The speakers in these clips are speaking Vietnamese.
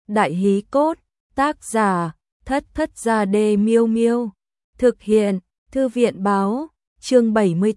Đại hí cốt, tác giả, Thất Thất Gia Đê Miêu Miêu. Thực hiện, Thư viện báo, chương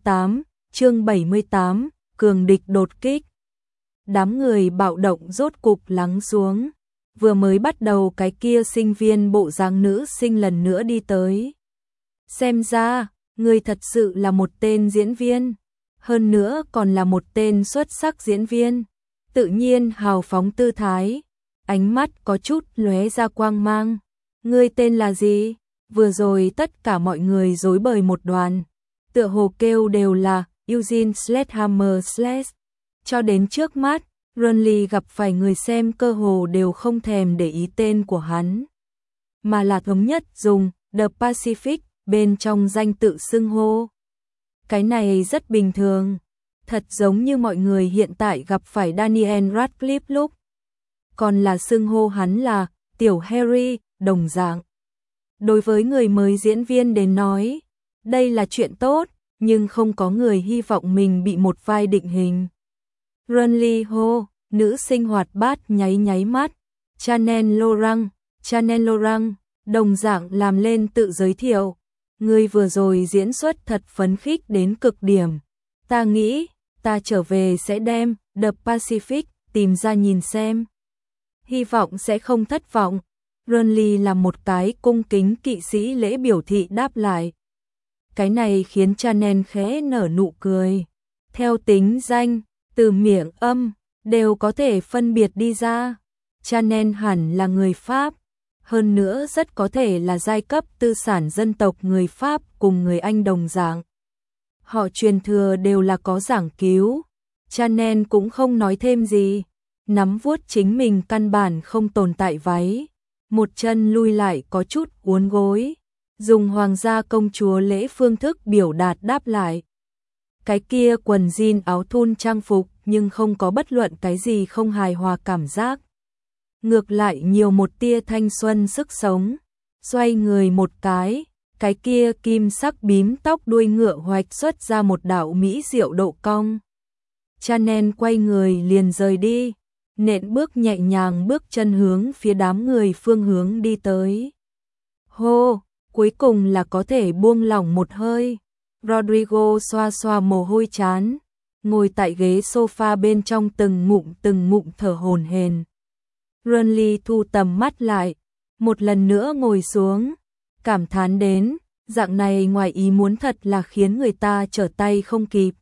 78, cường địch đột kích. Đám người bạo động rốt cục lắng xuống. Vừa mới bắt đầu cái kia sinh viên bộ dáng nữ sinh lần nữa đi tới. Xem ra, người thật sự là một tên diễn viên. Hơn nữa còn là một tên xuất sắc diễn viên. Tự nhiên hào phóng tư thái. Ánh mắt có chút lóe ra quang mang. Ngươi tên là gì? Vừa rồi tất cả mọi người rối bời một đoàn. Tựa hồ kêu đều là Eugene Sledgehammer Sledge. Cho đến trước mắt, Ronly gặp phải người xem cơ hồ đều không thèm để ý tên của hắn. Mà là thống nhất dùng The Pacific bên trong danh tự xưng hô. Cái này rất bình thường. Thật giống như mọi người hiện tại gặp phải Daniel Radcliffe lúc. Còn là xưng hô hắn là Tiểu Harry, đồng dạng. Đối với người mới diễn viên đến nói, đây là chuyện tốt, nhưng không có người hy vọng mình bị một vai định hình. Ronly hô, nữ sinh hoạt bát nháy mắt. Chanel Laurent, đồng dạng làm lên tự giới thiệu. Người vừa rồi diễn xuất thật phấn khích đến cực điểm. Ta nghĩ, ta trở về sẽ đem The Pacific tìm ra nhìn xem. Hy vọng sẽ không thất vọng. Ronly là một cái cung kính kỵ sĩ lễ biểu thị đáp lại. Cái này khiến Chanel khẽ nở nụ cười. Theo tính danh, từ miệng âm, đều có thể phân biệt đi ra. Chanel hẳn là người Pháp. Hơn nữa rất có thể là giai cấp tư sản dân tộc người Pháp cùng người Anh đồng dạng. Họ truyền thừa đều là có giảng cứu. Chanel cũng không nói thêm gì. Nắm vuốt chính mình căn bản không tồn tại váy. Một chân lui lại có chút uốn gối. Dùng hoàng gia công chúa lễ phương thức biểu đạt đáp lại. Cái kia quần jean áo thun trang phục nhưng không có bất luận cái gì không hài hòa cảm giác. Ngược lại nhiều một tia thanh xuân sức sống. Xoay người một cái kia kim sắc bím tóc đuôi ngựa hoạch xuất ra một đạo mỹ diệu độ cong. Chanel quay người liền rời đi, nện bước nhẹ nhàng bước chân hướng phía đám người phương hướng đi tới. Hô, cuối cùng là có thể buông lỏng một hơi. Rodrigo xoa xoa mồ hôi trán, ngồi tại ghế sofa bên trong từng ngụm thở hổn hển. Ronly thu tầm mắt lại, một lần nữa ngồi xuống, cảm thán đến, dạng này ngoài ý muốn thật là khiến người ta trở tay không kịp.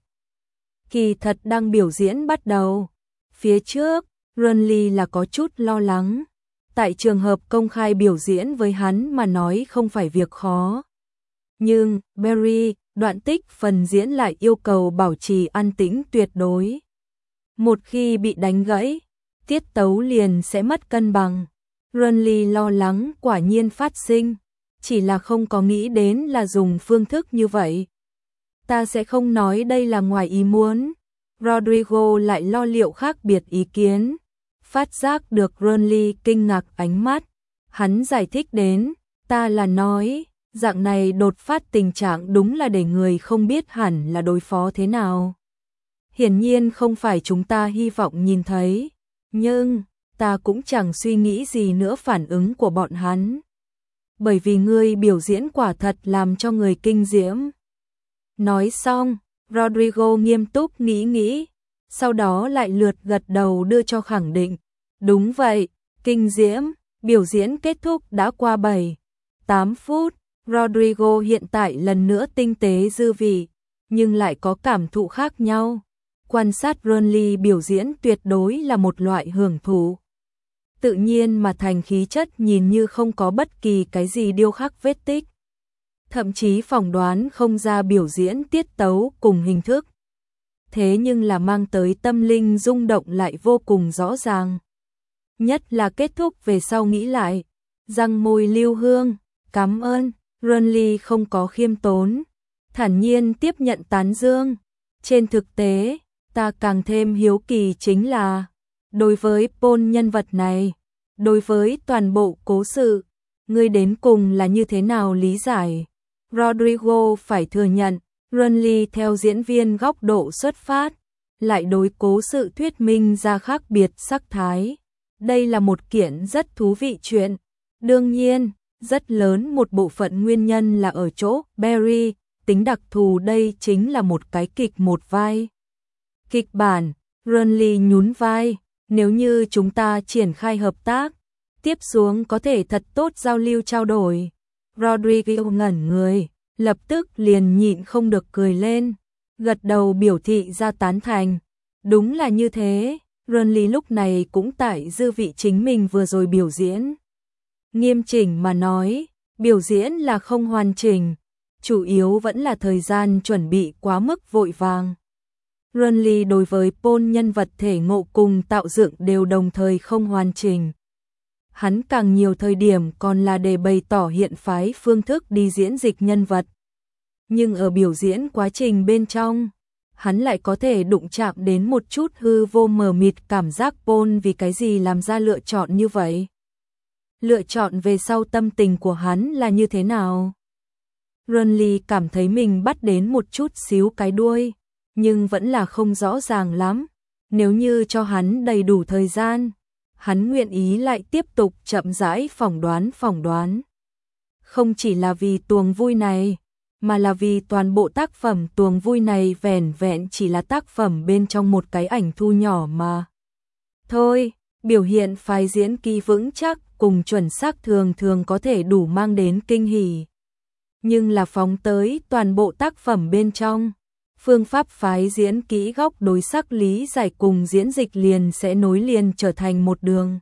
Kỳ thật đang biểu diễn bắt đầu. Phía trước, Ronly là có chút lo lắng. Tại trường hợp công khai biểu diễn với hắn mà nói không phải việc khó. Nhưng, Barry, đoạn tích phần diễn lại yêu cầu bảo trì an tĩnh tuyệt đối. Một khi bị đánh gãy, tiết tấu liền sẽ mất cân bằng. Ronly lo lắng quả nhiên phát sinh, chỉ là không có nghĩ đến là dùng phương thức như vậy. Ta sẽ không nói đây là ngoài ý muốn. Rodrigo lại lo liệu khác biệt ý kiến. Phát giác được Ronly kinh ngạc ánh mắt. Hắn giải thích đến, ta là nói, dạng này đột phát tình trạng đúng là để người không biết hẳn là đối phó thế nào. Hiển nhiên không phải chúng ta hy vọng nhìn thấy, nhưng ta cũng chẳng suy nghĩ gì nữa phản ứng của bọn hắn. Bởi vì ngươi biểu diễn quả thật làm cho người kinh diễm. Nói xong, Rodrigo nghiêm túc nghĩ, sau đó lại lượt gật đầu đưa cho khẳng định. Đúng vậy, kinh diễm, biểu diễn kết thúc đã qua 7-8 phút. Rodrigo hiện tại lần nữa tinh tế dư vị, nhưng lại có cảm thụ khác nhau. Quan sát Ronly biểu diễn tuyệt đối là một loại hưởng thụ. Tự nhiên mà thành khí chất nhìn như không có bất kỳ cái gì điêu khắc vết tích. Thậm chí phỏng đoán không ra biểu diễn tiết tấu cùng hình thức. Thế nhưng là mang tới tâm linh rung động lại vô cùng rõ ràng. Nhất là kết thúc về sau nghĩ lại, răng môi lưu hương, cảm ơn. Ronly không có khiêm tốn, thản nhiên tiếp nhận tán dương. Trên thực tế, ta càng thêm hiếu kỳ chính là, đối với Paul nhân vật này, đối với toàn bộ cố sự, ngươi đến cùng là như thế nào lý giải? Rodrigo phải thừa nhận, Ronly theo diễn viên góc độ xuất phát, lại đối cố sự thuyết minh ra khác biệt sắc thái. Đây là một kiện rất thú vị chuyện. Đương nhiên, rất lớn một bộ phận nguyên nhân là ở chỗ Barry, tính đặc thù đây chính là một cái kịch một vai. Kịch bản, Renly nhún vai, nếu như chúng ta triển khai hợp tác, tiếp xuống có thể thật tốt giao lưu trao đổi. Rodrigo ngẩn người, lập tức liền nhịn không được cười lên, gật đầu biểu thị ra tán thành. Đúng là như thế, Renly lúc này cũng tại dư vị chính mình vừa rồi biểu diễn. Nghiêm chỉnh mà nói, biểu diễn là không hoàn chỉnh, chủ yếu vẫn là thời gian chuẩn bị quá mức vội vàng. Renly đối với Paul nhân vật thể ngộ cùng tạo dựng đều đồng thời không hoàn chỉnh. Hắn càng nhiều thời điểm còn là để bày tỏ hiện phái phương thức đi diễn dịch nhân vật. Nhưng ở biểu diễn quá trình bên trong, hắn lại có thể đụng chạm đến một chút hư vô mờ mịt cảm giác Paul vì cái gì làm ra lựa chọn như vậy. Lựa chọn về sau tâm tình của hắn là như thế nào? Renly cảm thấy mình bắt đến một chút xíu cái đuôi, nhưng vẫn là không rõ ràng lắm. Nếu như cho hắn đầy đủ thời gian, hắn nguyện ý lại tiếp tục chậm rãi phỏng đoán. Không chỉ là vì tuồng vui này, mà là vì toàn bộ tác phẩm tuồng vui này vẻn vẹn chỉ là tác phẩm bên trong một cái ảnh thu nhỏ mà. Thôi, biểu hiện phái diễn kỹ vững chắc cùng chuẩn xác thường thường có thể đủ mang đến kinh hỉ. Nhưng là phóng tới toàn bộ tác phẩm bên trong, phương pháp phái diễn kỹ góc đối sắc lý giải cùng diễn dịch liền sẽ nối liền trở thành một đường.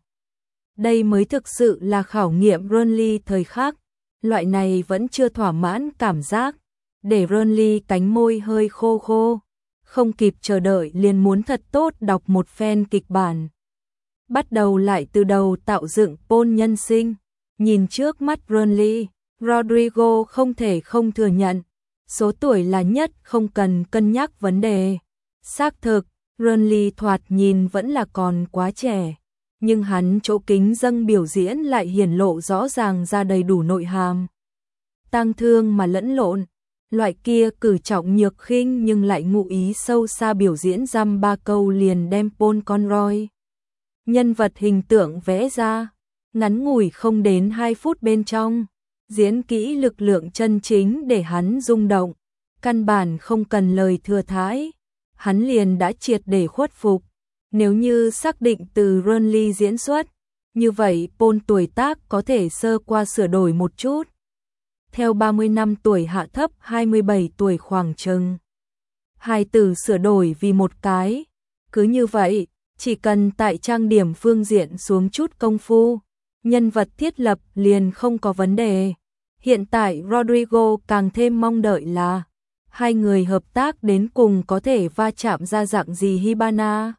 Đây mới thực sự là khảo nghiệm Renly thời khắc, loại này vẫn chưa thỏa mãn cảm giác, để Renly cánh môi hơi khô khô, không kịp chờ đợi liền muốn thật tốt đọc một phen kịch bản. Bắt đầu lại từ đầu tạo dựng Paul nhân sinh, nhìn trước mắt Renly, Rodrigo không thể không thừa nhận, số tuổi là nhất không cần cân nhắc vấn đề. Xác thực, Renly thoạt nhìn vẫn là còn quá trẻ, nhưng hắn chỗ kính dâng biểu diễn lại hiển lộ rõ ràng ra đầy đủ nội hàm. Tang thương mà lẫn lộn, loại kia cử trọng nhược khinh nhưng lại ngụ ý sâu xa biểu diễn dăm ba câu liền đem Paul Conroy nhân vật hình tượng vẽ ra, ngắn ngủi không đến 2 phút bên trong, diễn kỹ lực lượng chân chính để hắn rung động, căn bản không cần lời thừa thãi, hắn liền đã triệt để khuất phục. Nếu như xác định từ Renly diễn xuất, như vậy Paul tuổi tác có thể sơ qua sửa đổi một chút. Theo 30 năm tuổi hạ thấp 27 tuổi khoảng chừng. Hai từ sửa đổi vì một cái. Cứ như vậy, chỉ cần tại trang điểm phương diện xuống chút công phu, nhân vật thiết lập liền không có vấn đề. Hiện tại Rodrigo càng thêm mong đợi là hai người hợp tác đến cùng có thể va chạm ra dạng gì Hibana.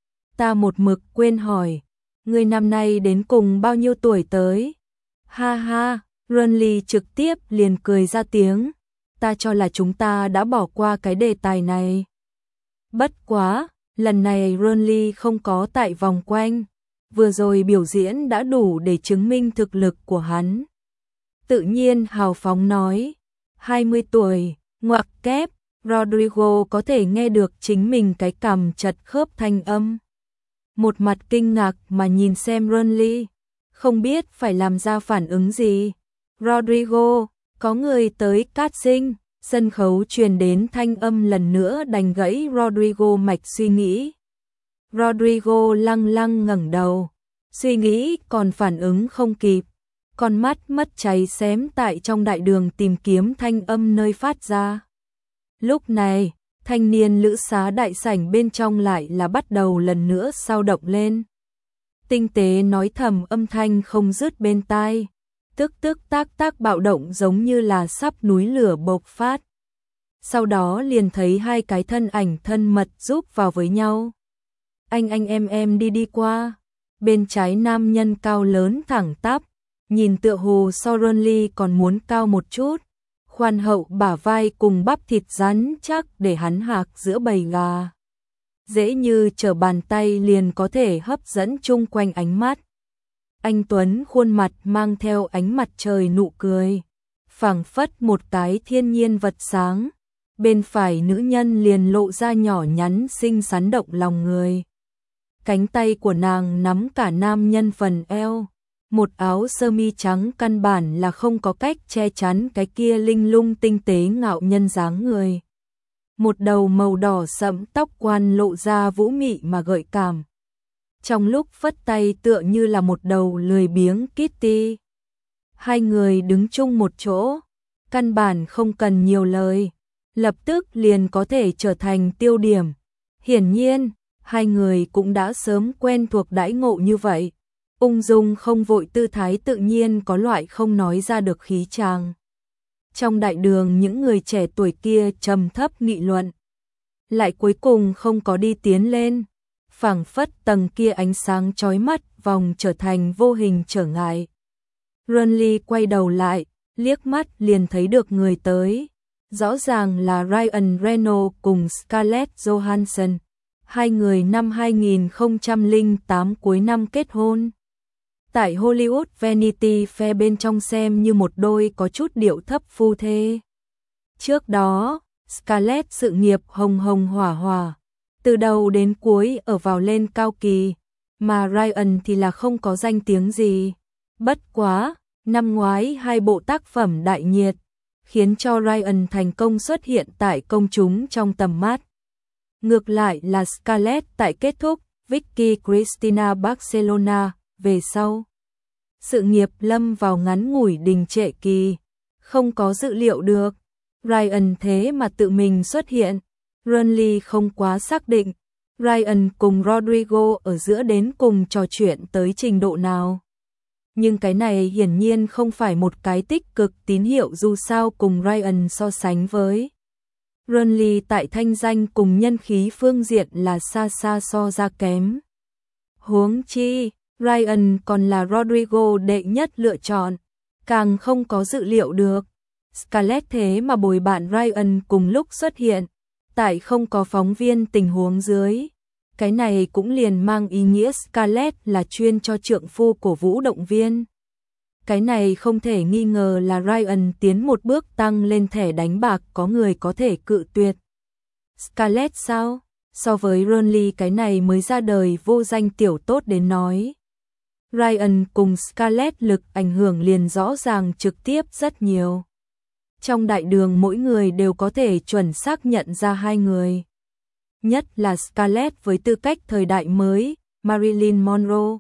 Ta một mực quên hỏi, người năm nay đến cùng bao nhiêu tuổi tới? Ha ha, Renly trực tiếp liền cười ra tiếng, ta cho là chúng ta đã bỏ qua cái đề tài này. Bất quá, lần này Renly không có tại vòng quanh, vừa rồi biểu diễn đã đủ để chứng minh thực lực của hắn. Tự nhiên hào phóng nói, 20 tuổi, ngoặc kép, Rodrigo có thể nghe được chính mình cái cằm chật khớp thanh âm. Một mặt kinh ngạc mà nhìn xem Renly, không biết phải làm ra phản ứng gì. Rodrigo, có người tới casting, sân khấu truyền đến thanh âm lần nữa đánh gãy Rodrigo mạch suy nghĩ. Rodrigo lăng lăng ngẩng đầu, suy nghĩ còn phản ứng không kịp, con mắt mất cháy xém tại trong đại đường tìm kiếm thanh âm nơi phát ra. Lúc này, thanh niên lữ xá đại sảnh bên trong lại là bắt đầu lần nữa sao động lên. Tinh tế nói thầm âm thanh không dứt bên tai, tức tức tác tác bạo động giống như là sắp núi lửa bộc phát. Sau đó liền thấy hai cái thân ảnh thân mật giúp vào với nhau. Anh em đi qua. Bên trái nam nhân cao lớn thẳng tắp, nhìn tựa hồ so Renly còn muốn cao một chút. Khoan hậu bả vai cùng bắp thịt rắn chắc để hắn hạc giữa bầy gà. Dễ như trở bàn tay liền có thể hấp dẫn chung quanh ánh mắt. Anh Tuấn khuôn mặt mang theo ánh mặt trời nụ cười, phảng phất một cái thiên nhiên vật sáng. Bên phải nữ nhân liền lộ ra nhỏ nhắn xinh xắn động lòng người. cánh tay của nàng nắm cả nam nhân phần eo. Một áo sơ mi trắng căn bản là không có cách che chắn cái kia linh lung tinh tế ngạo nhân dáng người. Một đầu màu đỏ sẫm tóc quan lộ ra vũ mị mà gợi cảm. Trong lúc phất tay tựa như là một đầu lười biếng Kitty. Hai người đứng chung một chỗ, căn bản không cần nhiều lời, lập tức liền có thể trở thành tiêu điểm. Hiển nhiên, hai người cũng đã sớm quen thuộc đãi ngộ như vậy. Ung dung không vội tư thái tự nhiên có loại không nói ra được khí chàng. Trong đại đường những người trẻ tuổi kia trầm thấp nghị luận, lại cuối cùng không có đi tiến lên, phảng phất tầng kia ánh sáng chói mắt vòng trở thành vô hình trở ngại. Renly quay đầu lại, liếc mắt liền thấy được người tới, rõ ràng là Ryan Reynolds cùng Scarlett Johansson. Hai người năm 2008 cuối năm kết hôn. Tại Hollywood Vanity Fair bên trong xem như một đôi có chút điệu thấp phu thê. Trước đó, Scarlett sự nghiệp hồng hồng hỏa hỏa, từ đầu đến cuối ở vào lên cao kỳ, mà Ryan thì là không có danh tiếng gì. Bất quá, năm ngoái hai bộ tác phẩm đại nhiệt, khiến cho Ryan thành công xuất hiện tại công chúng trong tầm mắt. Ngược lại là Scarlett tại kết thúc Vicky Cristina Barcelona về sau. Sự nghiệp lâm vào ngắn ngủi đình trệ kỳ, không có dự liệu được. Ryan thế mà tự mình xuất hiện. Renly không quá xác định Ryan cùng Rodrigo ở giữa đến cùng trò chuyện tới trình độ nào. Nhưng cái này hiển nhiên không phải một cái tích cực tín hiệu, dù sao cùng Ryan so sánh với Renly tại thanh danh cùng nhân khí phương diện là xa xa so ra kém. Huống chi, Ryan còn là Rodrigo đệ nhất lựa chọn, càng không có dự liệu được. Scarlett thế mà bồi bạn Ryan cùng lúc xuất hiện, tại không có phóng viên tình huống dưới. Cái này cũng liền mang ý nghĩa Scarlett là chuyên cho trượng phu cổ vũ động viên. Cái này không thể nghi ngờ là Ryan tiến một bước tăng lên thẻ đánh bạc, có người có thể cự tuyệt. Scarlett sao? So với Renly cái này mới ra đời vô danh tiểu tốt đến nói, Ryan cùng Scarlett lực ảnh hưởng liền rõ ràng trực tiếp rất nhiều. Trong đại đường mỗi người đều có thể chuẩn xác nhận ra hai người. Nhất là Scarlett với tư cách thời đại mới, Marilyn Monroe.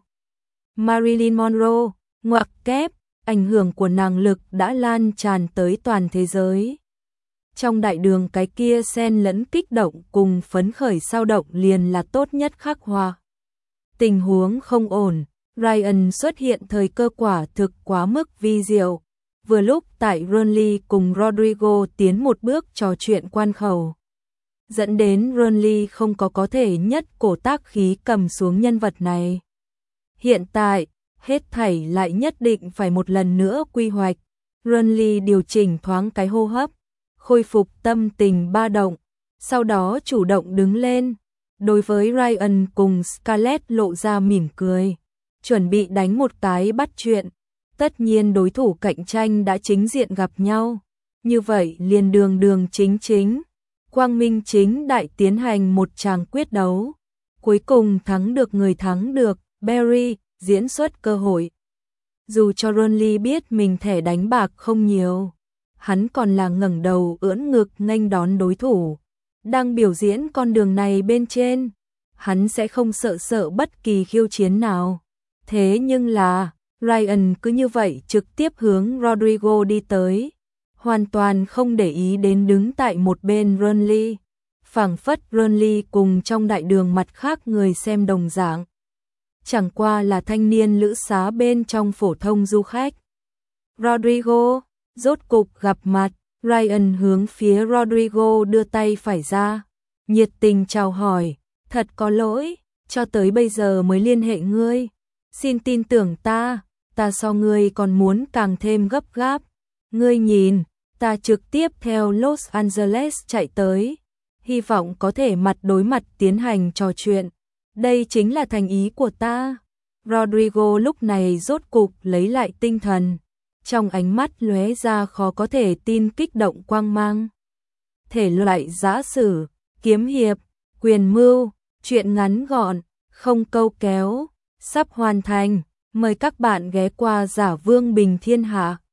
Marilyn Monroe, ngoặc kép, ảnh hưởng của nàng lực đã lan tràn tới toàn thế giới. Trong đại đường cái kia xen lẫn kích động cùng phấn khởi sao động liền là tốt nhất khắc họa. Tình huống không ổn, Ryan xuất hiện thời cơ quả thực quá mức vi diệu. Vừa lúc tại Renly cùng Rodrigo tiến một bước trò chuyện quan khẩu, dẫn đến Renly không có thể nhất cổ tác khí cầm xuống nhân vật này. Hiện tại, hết thảy lại nhất định phải một lần nữa quy hoạch. Renly điều chỉnh thoáng cái hô hấp, khôi phục tâm tình ba động, sau đó chủ động đứng lên. Đối với Ryan cùng Scarlett lộ ra mỉm cười, chuẩn bị đánh một cái bắt chuyện. Tất nhiên đối thủ cạnh tranh đã chính diện gặp nhau, như vậy liền đường chính, quang minh chính đại tiến hành một tràng quyết đấu. Cuối cùng thắng được người thắng được, Barry diễn xuất cơ hội. Dù cho Renly biết mình thẻ đánh bạc không nhiều, hắn còn là ngẩng đầu ưỡn ngực nghênh đón đối thủ. Đang biểu diễn con đường này bên trên, hắn sẽ không sợ bất kỳ khiêu chiến nào. Thế nhưng là Ryan cứ như vậy trực tiếp hướng Rodrigo đi tới, hoàn toàn không để ý đến đứng tại một bên Renly. Phảng phất Renly cùng trong đại đường mặt khác người xem đồng dạng, chẳng qua là thanh niên lữ xá bên trong phổ thông du khách. Rodrigo, rốt cục gặp mặt. Ryan hướng phía Rodrigo đưa tay phải ra, nhiệt tình chào hỏi, thật có lỗi, cho tới bây giờ mới liên hệ ngươi. Xin tin tưởng ta so ngươi còn muốn càng thêm gấp gáp. Ngươi nhìn, ta trực tiếp theo Los Angeles chạy tới, hy vọng có thể mặt đối mặt tiến hành trò chuyện. Đây chính là thành ý của ta. Rodrigo lúc này rốt cục lấy lại tinh thần, trong ánh mắt lóe ra khó có thể tin kích động quang mang. Thể loại giã sử, kiếm hiệp, quyền mưu, truyện ngắn gọn, không câu kéo, sắp hoàn thành. Mời các bạn ghé qua Giả Vương Bình Thiên Hạ.